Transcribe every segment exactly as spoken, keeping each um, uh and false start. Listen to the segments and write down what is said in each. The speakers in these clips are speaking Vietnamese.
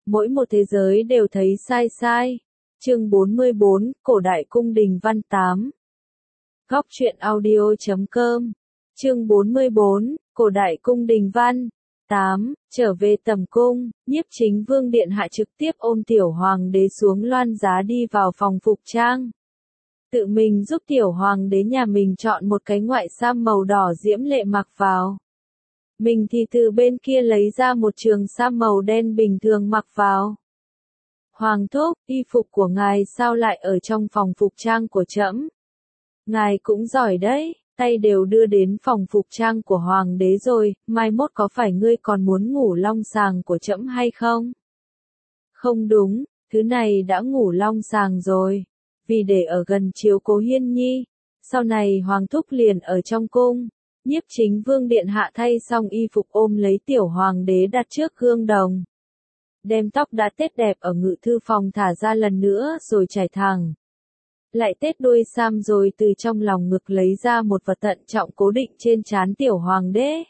Mỗi một thế giới đều thấy sai sai. Chương bốn mươi bốn, Cổ đại cung đình văn tám. Góc truyện audio chấm com. Chương bốn mươi bốn, Cổ đại cung đình văn tám. Trở về tầm cung, Nhiếp Chính Vương điện hạ trực tiếp ôm tiểu hoàng đế xuống loan giá đi vào phòng phục trang. Tự mình giúp tiểu hoàng đế nhà mình chọn một cái ngoại sam màu đỏ diễm lệ mặc vào. Mình thì từ bên kia lấy ra một trường sam màu đen bình thường mặc vào. Hoàng thúc, y phục của ngài sao lại ở trong phòng phục trang của trẫm? Ngài cũng giỏi đấy, tay đều đưa đến phòng phục trang của hoàng đế rồi, mai mốt có phải ngươi còn muốn ngủ long sàng của trẫm hay không? Không đúng, thứ này đã ngủ long sàng rồi, vì để ở gần chiếu cố Hiên Nhi, sau này hoàng thúc liền ở trong cung. Nhiếp Chính Vương điện hạ thay xong y phục ôm lấy tiểu hoàng đế đặt trước gương đồng. Đem tóc đã tết đẹp ở ngự thư phòng thả ra lần nữa rồi trải thẳng. Lại tết đuôi sam rồi từ trong lòng ngực lấy ra một vật tận trọng cố định trên trán tiểu hoàng đế.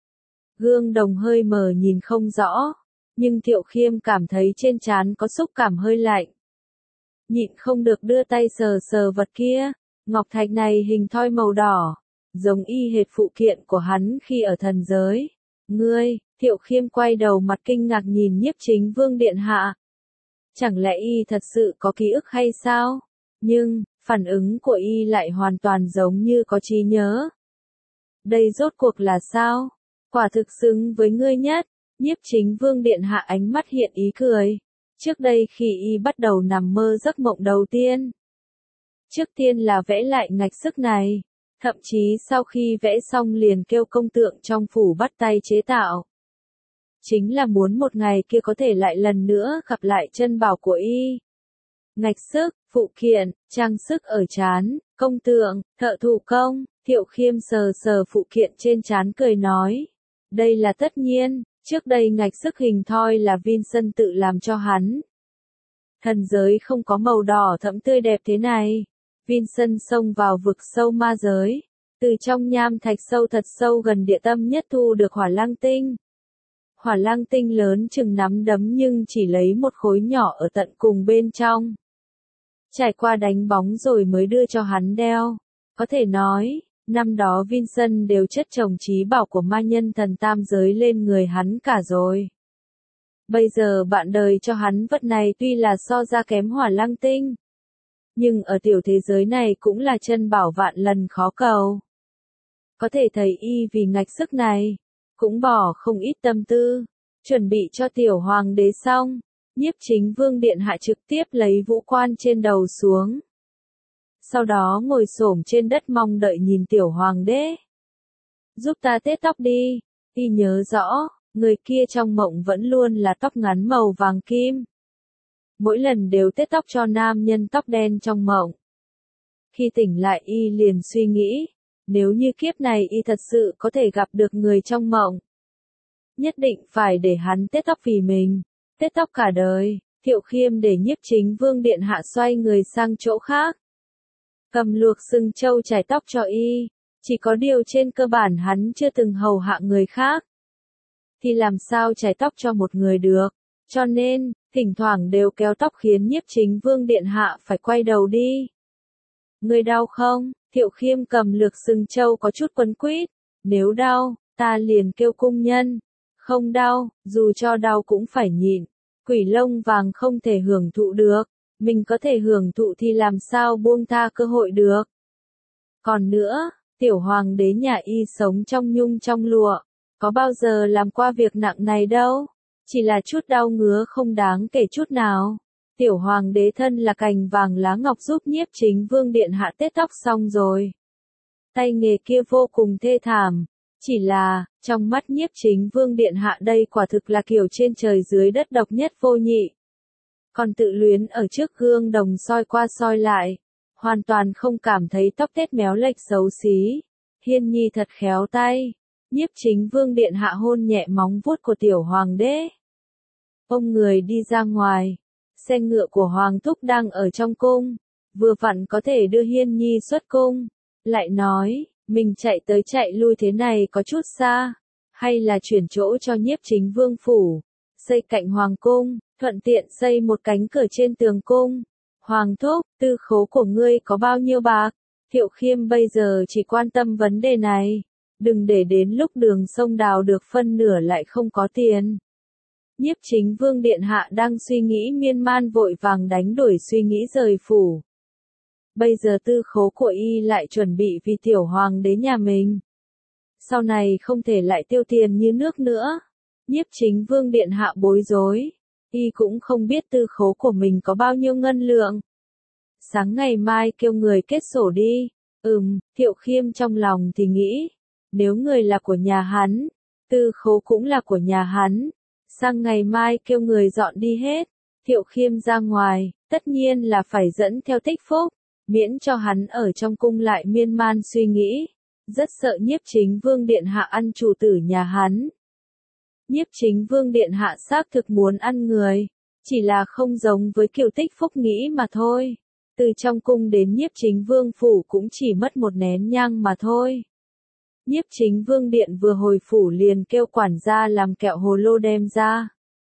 Gương đồng hơi mờ nhìn không rõ, nhưng Thiệu Khiêm cảm thấy trên trán có xúc cảm hơi lạnh. Nhịn không được đưa tay sờ sờ vật kia, ngọc thạch này hình thoi màu đỏ, giống y hệt phụ kiện của hắn khi ở thần giới. Ngươi, Thiệu Khiêm quay đầu mặt kinh ngạc nhìn Nhiếp Chính Vương điện hạ. Chẳng lẽ y thật sự có ký ức hay sao? Nhưng, phản ứng của y lại hoàn toàn giống như có trí nhớ. Đây rốt cuộc là sao? Quả thực xứng với ngươi nhất. Nhiếp Chính Vương điện hạ ánh mắt hiện ý cười. Trước đây khi y bắt đầu nằm mơ giấc mộng đầu tiên. Trước tiên là vẽ lại ngạch sức này. Thậm chí sau khi vẽ xong liền kêu công tượng trong phủ bắt tay chế tạo. Chính là muốn một ngày kia có thể lại lần nữa gặp lại chân bảo của y. Ngạch sức, phụ kiện, trang sức ở trán, công tượng, thợ thủ công. Thiệu Khiêm sờ sờ phụ kiện trên trán cười nói. Đây là tất nhiên, trước đây ngạch sức hình thoi là Vincent tự làm cho hắn. Thần giới không có màu đỏ thẫm tươi đẹp thế này. Vincent xông vào vực sâu ma giới, từ trong nham thạch sâu thật sâu gần địa tâm nhất thu được hỏa lang tinh. Hỏa lang tinh lớn chừng nắm đấm nhưng chỉ lấy một khối nhỏ ở tận cùng bên trong. Trải qua đánh bóng rồi mới đưa cho hắn đeo. Có thể nói, năm đó Vincent đều chất chồng trí bảo của ma nhân thần tam giới lên người hắn cả rồi. Bây giờ bạn đời cho hắn vật này tuy là so ra kém hỏa lang tinh. Nhưng ở tiểu thế giới này cũng là chân bảo vạn lần khó cầu. Có thể thấy y vì ngạch sức này, cũng bỏ không ít tâm tư, chuẩn bị cho tiểu hoàng đế xong, Nhiếp Chính Vương điện hạ trực tiếp lấy vũ quan trên đầu xuống. Sau đó ngồi xổm trên đất mong đợi nhìn tiểu hoàng đế. Giúp ta tết tóc đi, y nhớ rõ, người kia trong mộng vẫn luôn là tóc ngắn màu vàng kim. Mỗi lần đều tết tóc cho nam nhân tóc đen trong mộng. Khi tỉnh lại y liền suy nghĩ, nếu như kiếp này y thật sự có thể gặp được người trong mộng. Nhất định phải để hắn tết tóc vì mình, tết tóc cả đời. Thiệu Khiêm để Nhiếp Chính Vương điện hạ xoay người sang chỗ khác. Cầm luộc sừng trâu chải tóc cho y, chỉ có điều trên cơ bản hắn chưa từng hầu hạ người khác. Thì làm sao chải tóc cho một người được, cho nên, thỉnh thoảng đều kéo tóc khiến Nhiếp Chính Vương điện hạ phải quay đầu đi. Người đau không? Thiệu Khiêm cầm lược sừng trâu có chút quấn quýt. Nếu đau, ta liền kêu cung nhân. Không đau, dù cho đau cũng phải nhịn. Quỷ lông vàng không thể hưởng thụ được. Mình có thể hưởng thụ thì làm sao buông tha cơ hội được. Còn nữa, tiểu hoàng đế nhà y sống trong nhung trong lụa. Có bao giờ làm qua việc nặng này đâu. Chỉ là chút đau ngứa không đáng kể chút nào. Tiểu hoàng đế thân là cành vàng lá ngọc giúp Nhiếp Chính Vương điện hạ tết tóc xong rồi. Tay nghề kia vô cùng thê thảm. Chỉ là, trong mắt Nhiếp Chính Vương điện hạ đây quả thực là kiểu trên trời dưới đất độc nhất vô nhị. Còn tự luyến ở trước gương đồng soi qua soi lại. Hoàn toàn không cảm thấy tóc tết méo lệch xấu xí. Hiên Nhi thật khéo tay. Nhiếp Chính Vương điện hạ hôn nhẹ móng vuốt của tiểu hoàng đế. Ông người đi ra ngoài. Xe ngựa của Hoàng Thúc đang ở trong cung, vừa vặn có thể đưa Hiên Nhi xuất cung. Lại nói, mình chạy tới chạy lui thế này có chút xa, hay là chuyển chỗ cho Nhiếp Chính Vương phủ, xây cạnh hoàng cung, thuận tiện xây một cánh cửa trên tường cung. Hoàng thúc, tư khố của ngươi có bao nhiêu bạc? Thiệu Khiêm bây giờ chỉ quan tâm vấn đề này. Đừng để đến lúc đường sông đào được phân nửa lại không có tiền. Nhiếp Chính Vương điện hạ đang suy nghĩ miên man vội vàng đánh đuổi suy nghĩ rời phủ. Bây giờ tư khố của y lại chuẩn bị vì tiểu hoàng đế nhà mình. Sau này không thể lại tiêu tiền như nước nữa. Nhiếp Chính Vương điện hạ bối rối. Y cũng không biết tư khố của mình có bao nhiêu ngân lượng. Sáng ngày mai kêu người kết sổ đi. Ừm, Thiệu Khiêm trong lòng thì nghĩ. Nếu người là của nhà hắn, tư khố cũng là của nhà hắn. Sang ngày mai kêu người dọn đi hết. Thiệu Khiêm ra ngoài, tất nhiên là phải dẫn theo Thích Phúc. Miễn cho hắn ở trong cung lại miên man suy nghĩ. Rất sợ Nhiếp Chính Vương điện hạ ăn chủ tử nhà hắn. Nhiếp Chính Vương điện hạ xác thực muốn ăn người, chỉ là không giống với kiểu Tích Phúc nghĩ mà thôi. Từ trong cung đến Nhiếp Chính Vương phủ cũng chỉ mất một nén nhang mà thôi. Nhiếp Chính Vương điện vừa hồi phủ liền kêu quản gia làm kẹo hồ lô đem ra.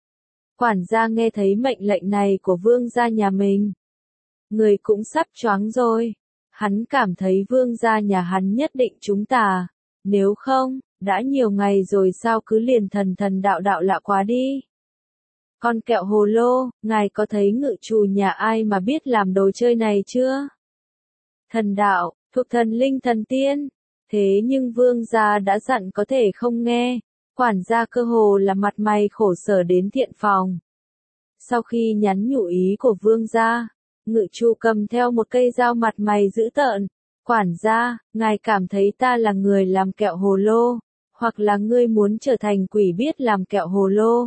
Quản gia nghe thấy mệnh lệnh này của vương gia nhà mình, người cũng sắp choáng rồi. Hắn cảm thấy vương gia nhà hắn nhất định trúng tà, nếu không, đã nhiều ngày rồi sao cứ liền thần thần đạo đạo lạ quá đi. Con kẹo hồ lô, ngài có thấy ngự trù nhà ai mà biết làm đồ chơi này chưa? Thần đạo, thuộc thần linh thần tiên. Thế nhưng vương gia đã dặn có thể không nghe, quản gia cơ hồ là mặt mày khổ sở đến thiện phòng. Sau khi nhắn nhủ ý của vương gia, ngự trù cầm theo một cây dao mặt mày dữ tợn. Quản gia, ngài cảm thấy ta là người làm kẹo hồ lô, hoặc là ngươi muốn trở thành quỷ biết làm kẹo hồ lô?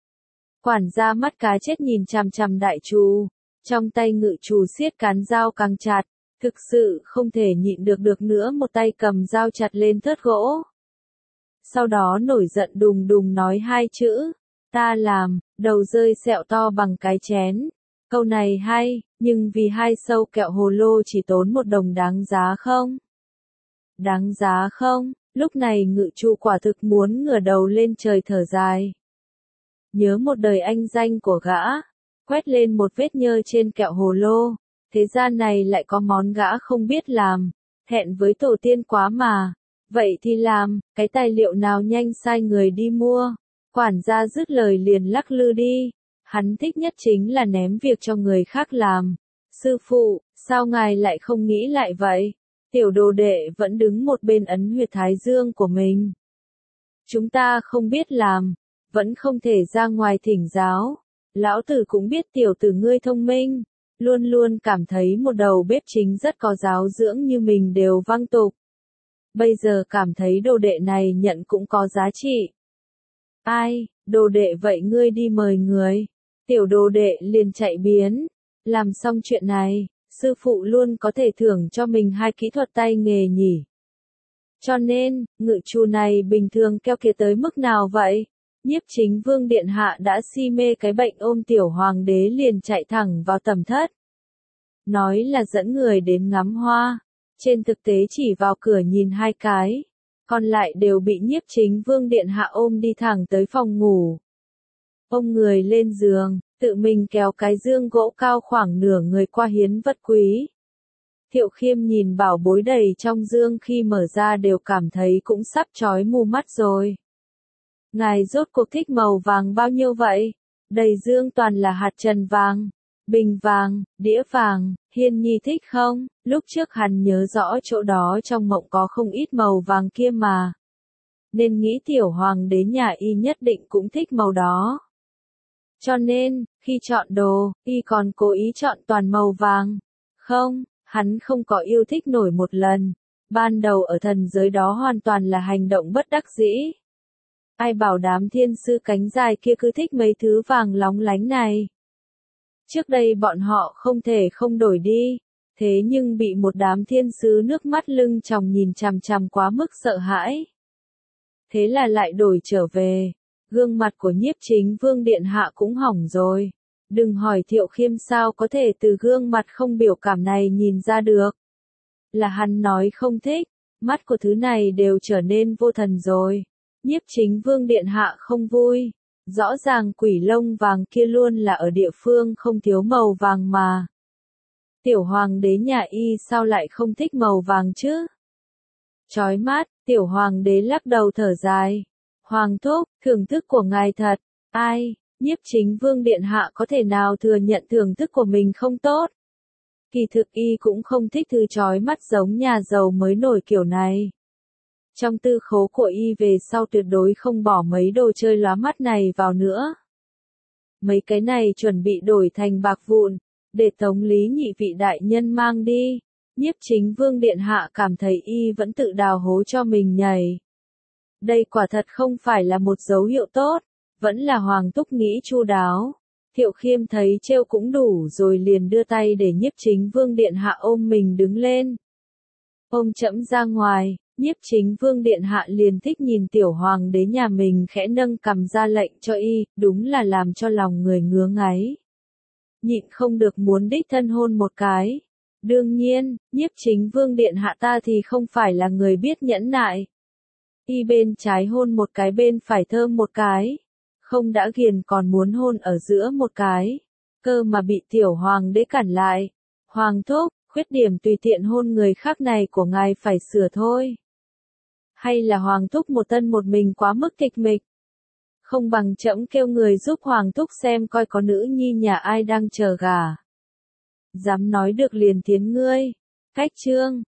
Quản gia mắt cá chết nhìn chằm chằm đại trù, trong tay ngự trù siết cán dao càng chặt, thực sự không thể nhịn được được nữa, một tay cầm dao chặt lên thớt gỗ. Sau đó nổi giận đùng đùng nói hai chữ, ta làm, đầu rơi sẹo to bằng cái chén. Câu này hay, nhưng vì hai sâu kẹo hồ lô chỉ tốn một đồng đáng giá không? Đáng giá không? Lúc này ngự trù quả thực muốn ngửa đầu lên trời thở dài. Nhớ một đời anh danh của gã, quét lên một vết nhơ trên kẹo hồ lô, thế gian này lại có món gã không biết làm, thẹn với tổ tiên quá mà. Vậy thì làm, cái tài liệu nào nhanh sai người đi mua. Quản gia dứt lời liền lắc lư đi. Hắn thích nhất chính là ném việc cho người khác làm. Sư phụ, sao ngài lại không nghĩ lại vậy? Tiểu đồ đệ vẫn đứng một bên ấn huyệt thái dương của mình. Chúng ta không biết làm, vẫn không thể ra ngoài thỉnh giáo. Lão tử cũng biết tiểu tử ngươi thông minh, luôn luôn cảm thấy một đầu bếp chính rất có giáo dưỡng như mình đều văng tục. Bây giờ cảm thấy đồ đệ này nhận cũng có giá trị. Ai, đồ đệ vậy ngươi đi mời người. Tiểu đồ đệ liền chạy biến. Làm xong chuyện này, sư phụ luôn có thể thưởng cho mình hai kỹ thuật tay nghề nhỉ. Cho nên, ngự trù này bình thường keo kiệt tới mức nào vậy? Nhiếp Chính Vương điện hạ đã si mê cái bệnh ôm tiểu hoàng đế liền chạy thẳng vào tầm thất. Nói là dẫn người đến ngắm hoa, trên thực tế chỉ vào cửa nhìn hai cái, còn lại đều bị Nhiếp Chính Vương điện hạ ôm đi thẳng tới phòng ngủ. Ôm người lên giường, tự mình kéo cái dương gỗ cao khoảng nửa người qua hiến vật quý. Thiệu Khiêm nhìn bảo bối đầy trong dương khi mở ra đều cảm thấy cũng sắp chói mù mắt rồi. Ngài rốt cuộc thích màu vàng bao nhiêu vậy? Đầy dương toàn là hạt trần vàng, bình vàng, đĩa vàng, Hiên Nhi thích không? Lúc trước hắn nhớ rõ chỗ đó trong mộng có không ít màu vàng kia mà. Nên nghĩ tiểu hoàng đế nhà y nhất định cũng thích màu đó. Cho nên, khi chọn đồ, y còn cố ý chọn toàn màu vàng. Không, hắn không có yêu thích nổi một lần. Ban đầu ở thần giới đó hoàn toàn là hành động bất đắc dĩ. Ai bảo đám thiên sư cánh dài kia cứ thích mấy thứ vàng lóng lánh này. Trước đây bọn họ không thể không đổi đi, thế nhưng bị một đám thiên sứ nước mắt lưng tròng nhìn chằm chằm quá mức sợ hãi. Thế là lại đổi trở về, gương mặt của Nhiếp Chính Vương điện hạ cũng hỏng rồi. Đừng hỏi Thiệu Khiêm sao có thể từ gương mặt không biểu cảm này nhìn ra được. Là hắn nói không thích, mắt của thứ này đều trở nên vô thần rồi. Nhiếp Chính Vương điện hạ không vui, Rõ ràng quỷ lông vàng kia luôn là ở địa phương không thiếu màu vàng mà. Tiểu hoàng đế nhà y sao lại không thích màu vàng chứ? Chói mắt, tiểu hoàng đế lắc đầu thở dài. Hoàng thúc, thưởng thức của ngài thật, ai, Nhiếp Chính Vương điện hạ có thể nào thừa nhận thưởng thức của mình không tốt? Kỳ thực y cũng không thích thứ chói mắt giống nhà giàu mới nổi kiểu này. Trong tư khố của y về sau tuyệt đối không bỏ mấy đồ chơi lóa mắt này vào nữa. Mấy cái này chuẩn bị đổi thành bạc vụn, để Tống Lý nhị vị đại nhân mang đi. Nhiếp Chính Vương điện hạ cảm thấy y vẫn tự đào hố cho mình nhảy. Đây quả thật không phải là một dấu hiệu tốt, vẫn là Hoàng thúc nghĩ chu đáo. Thiệu Khiêm thấy trêu cũng đủ rồi liền đưa tay để Nhiếp Chính Vương điện hạ ôm mình đứng lên. Ôm chẫm ra ngoài, Nhiếp Chính Vương điện hạ liền thích nhìn tiểu hoàng đế nhà mình khẽ nâng cằm ra lệnh cho y, đúng là làm cho lòng người ngứa ngáy. Nhịn không được muốn đích thân hôn một cái. Đương nhiên, Nhiếp Chính Vương điện hạ ta thì không phải là người biết nhẫn nại. Y bên trái hôn một cái bên phải thơm một cái. Không đã ghiền còn muốn hôn ở giữa một cái. Cơ mà bị tiểu hoàng đế cản lại. Hoàng thúc, khuyết điểm tùy tiện hôn người khác này của ngài phải sửa thôi. Hay là hoàng thúc một tân một mình quá mức kịch mịch? Không bằng trẫm kêu người giúp hoàng thúc xem coi có nữ nhi nhà ai đang chờ gả. Dám nói được liền tiến ngươi. Cách chương